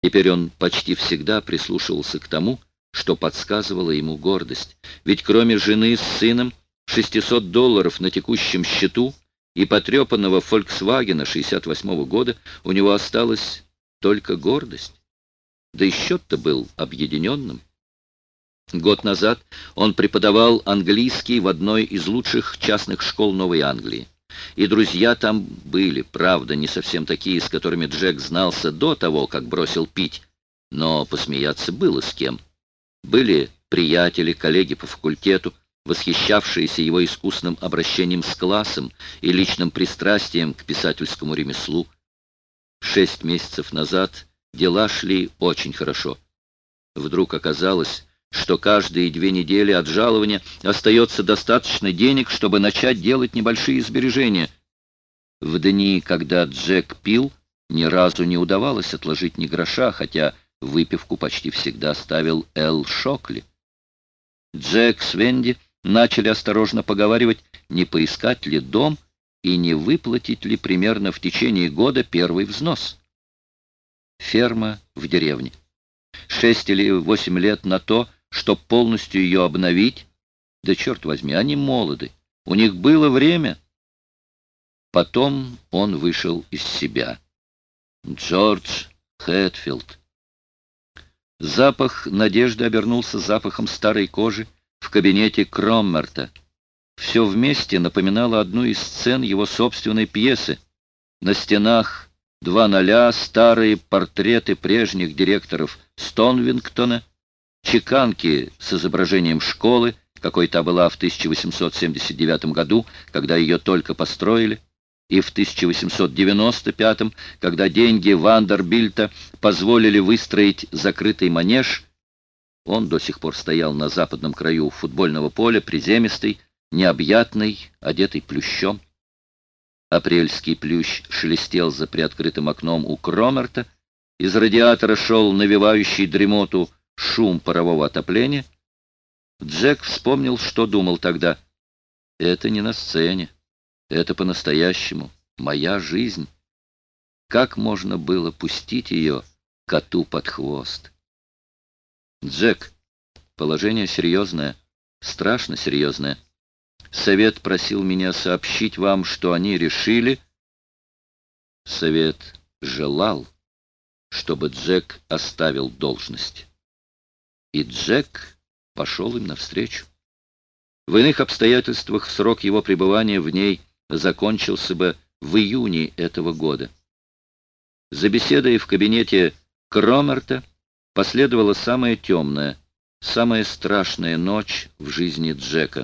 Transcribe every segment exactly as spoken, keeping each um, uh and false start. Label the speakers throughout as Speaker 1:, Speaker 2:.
Speaker 1: Теперь он почти всегда прислушивался к тому, что подсказывала ему гордость. Ведь кроме жены с сыном, шестисот долларов на текущем счету и потрепанного «Фольксвагена» шестьдесят восьмого года у него осталась только гордость. Да и счет-то был объединенным. Год назад он преподавал английский в одной из лучших частных школ Новой Англии. И друзья там были, правда, не совсем такие, с которыми Джек знался до того, как бросил пить, но посмеяться было с кем. Были приятели, коллеги по факультету, восхищавшиеся его искусным обращением с классом и личным пристрастием к писательскому ремеслу. Шесть месяцев назад дела шли очень хорошо. Вдруг оказалось, что каждые две недели от жалования остается достаточно денег, чтобы начать делать небольшие сбережения. В дни, когда Джек пил, ни разу не удавалось отложить ни гроша, хотя выпивку почти всегда ставил Эл Шокли. Джек с Венди начали осторожно поговаривать, не поискать ли дом и не выплатить ли примерно в течение года первый взнос. Ферма в деревне. Шесть или восемь лет на то, чтобы полностью ее обновить. Да черт возьми, они молоды. У них было время. Потом он вышел из себя. Джордж Хэтфилд. Запах надежды обернулся запахом старой кожи в кабинете Кроммерта. Все вместе напоминало одну из сцен его собственной пьесы. На стенах два ноля, старые портреты прежних директоров Стонвингтона, чеканки с изображением школы, какой та была в тысяча восемьсот семьдесят девятом году, когда ее только построили, и в тысяча восемьсот девяносто пятом, когда деньги Вандербильта позволили выстроить закрытый манеж. Он до сих пор стоял на западном краю футбольного поля, приземистый, необъятный, одетый плющом. Апрельский плющ шелестел за приоткрытым окном у Кромерта, из радиатора шел навевающий дремоту шум парового отопления. Джек вспомнил, что думал тогда. Это не на сцене, это по-настоящему, моя жизнь. Как можно было пустить ее коту под хвост? Джек, положение серьезное, страшно серьезное. Совет просил меня сообщить вам, что они решили... Совет желал, чтобы Джек оставил должность. И Джек пошел им навстречу. В иных обстоятельствах срок его пребывания в ней закончился бы в июне этого года. За беседой в кабинете Кромерта последовала самая темная, самая страшная ночь в жизни Джека.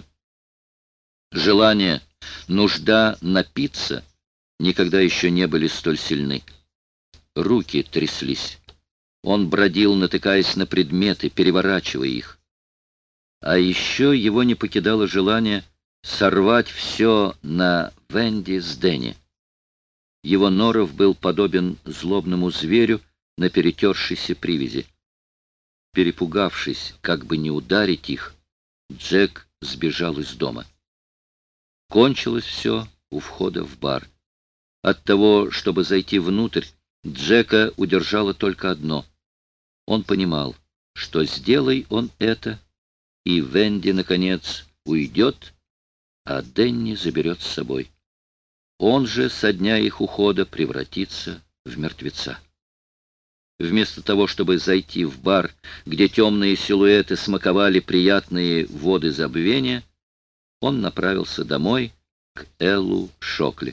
Speaker 1: Желание, нужда напиться никогда еще не были столь сильны. Руки тряслись. Он бродил, натыкаясь на предметы, переворачивая их. А еще его не покидало желание сорвать все на Венди с Дэнни. Его норов был подобен злобному зверю на перетершейся привязи. Перепугавшись, как бы не ударить их, Джек сбежал из дома. Кончилось все у входа в бар. От того, чтобы зайти внутрь, Джека удержало только одно. Он понимал, что сделай он это, и Венди, наконец, уйдет, а Дэнни заберет с собой. Он же со дня их ухода превратится в мертвеца. Вместо того, чтобы зайти в бар, где темные силуэты смаковали приятные воды забвения, он направился домой к Эллу Шокли.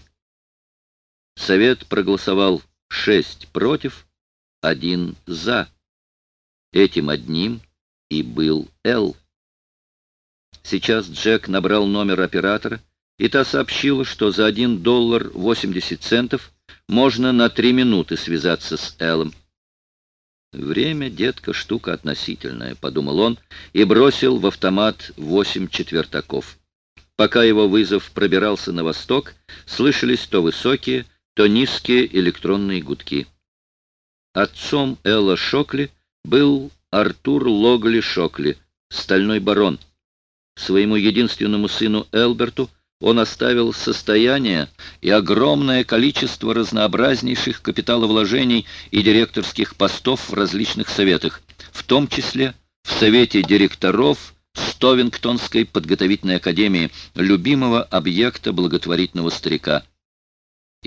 Speaker 1: Совет проголосовал шесть против, один за. Этим одним и был Эл. Сейчас Джек набрал номер оператора, и та сообщила, что за один доллар восемьдесят центов можно на три минуты связаться с Эллом. «Время, детка, штука относительная», — подумал он и бросил в автомат восемь четвертаков. Пока его вызов пробирался на восток, слышались то высокие, то низкие электронные гудки. Отцом Элла Шокли был Артур Логли Шокли, стальной барон. Своему единственному сыну Элберту Он оставил состояние и огромное количество разнообразнейших капиталовложений и директорских постов в различных советах, в том числе в Совете директоров Стовингтонской подготовительной академии, любимого объекта благотворительного старика.